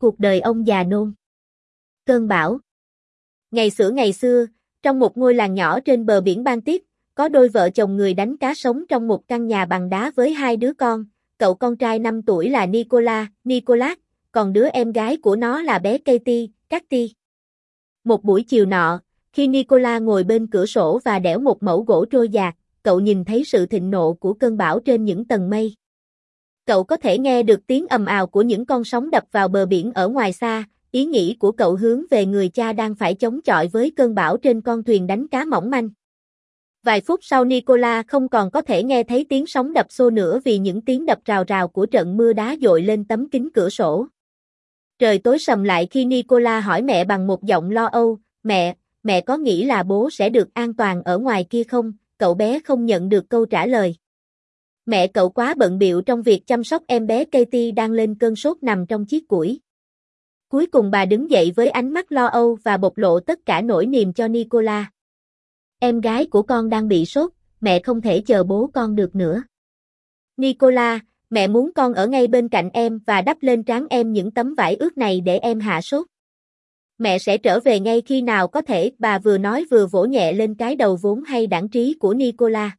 Cuộc đời ông già nôn. Cơn bão. Ngày xưa, trong một ngôi làng nhỏ trên bờ biển Baltic, có đôi vợ chồng người đánh cá sống trong một căn nhà bằng đá với hai đứa con. Cậu con trai 5 tuổi là Nicholas, còn đứa em gái của nó là bé Katie. Một buổi chiều nọ, khi Nicholas ngồi bên cửa sổ và đẽo một mẩu gỗ trôi dạt, cậu nhìn thấy sự thịnh nộ của cơn bão trên những tầng mây. Cậu có thể nghe được tiếng ầm ào của những con sóng đập vào bờ biển ở ngoài xa. Ý nghĩ của cậu hướng về người cha đang phải chống chọi với cơn bão trên con thuyền đánh cá mỏng manh. Vài phút sau Nicholas không còn có thể nghe thấy tiếng sóng đập xô nữa vì những tiếng đập rào rào của trận mưa đá dội lên tấm kính cửa sổ. Trời tối sầm lại khi Nicholas hỏi mẹ bằng một giọng lo âu, mẹ có nghĩ là bố sẽ được an toàn ở ngoài kia không? Cậu bé không nhận được câu trả lời. Mẹ cậu quá bận bịu trong việc chăm sóc em bé Katie đang lên cơn sốt nằm trong chiếc củi. Cuối cùng bà đứng dậy với ánh mắt lo âu và bộc lộ tất cả nỗi niềm cho Nicholas. Em gái của con đang bị sốt, mẹ không thể chờ bố con được nữa. Nicholas, mẹ muốn con ở ngay bên cạnh em và đắp lên trán em những tấm vải ướt này để em hạ sốt. Mẹ sẽ trở về ngay khi nào có thể, bà vừa nói vừa vỗ nhẹ lên cái đầu vốn hay đãng trí của Nicholas.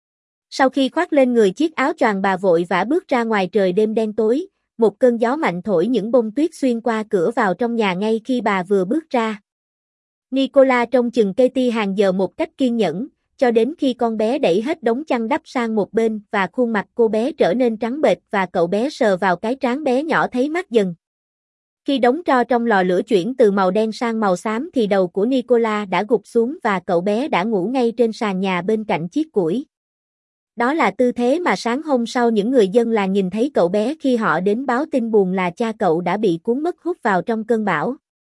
Sau khi khoác lên người chiếc áo choàng bà vội vã bước ra ngoài trời đêm đen tối. Một cơn gió mạnh thổi những bông tuyết xuyên qua cửa vào trong nhà ngay khi bà vừa bước ra. Nicholas trông chừng Katie hàng giờ một cách kiên nhẫn, cho đến khi con bé đẩy hết đống chăn đắp sang một bên và khuôn mặt cô bé trở nên trắng bệch và cậu bé sờ vào cái trán bé nhỏ thấy mát dần. Khi đống tro trong lò lửa chuyển từ màu đen sang màu xám thì đầu của Nicholas đã gục xuống và cậu bé đã ngủ ngay trên sàn nhà bên cạnh chiếc củi. Đó là tư thế mà sáng hôm sau những người dân làng nhìn thấy cậu bé khi họ đến báo tin buồn là cha cậu đã bị cuốn mất hút vào trong cơn bão.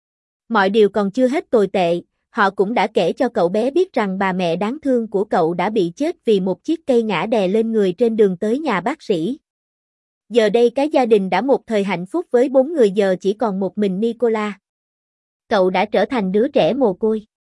Mọi điều còn chưa hết tồi tệ, họ cũng đã kể cho cậu bé biết rằng bà mẹ đáng thương của cậu đã bị chết vì một chiếc cây ngã đè lên người trên đường tới nhà bác sĩ. Giờ đây cái gia đình đã một thời hạnh phúc với 4 người giờ chỉ còn một mình Nicholas. Cậu đã trở thành đứa trẻ mồ côi.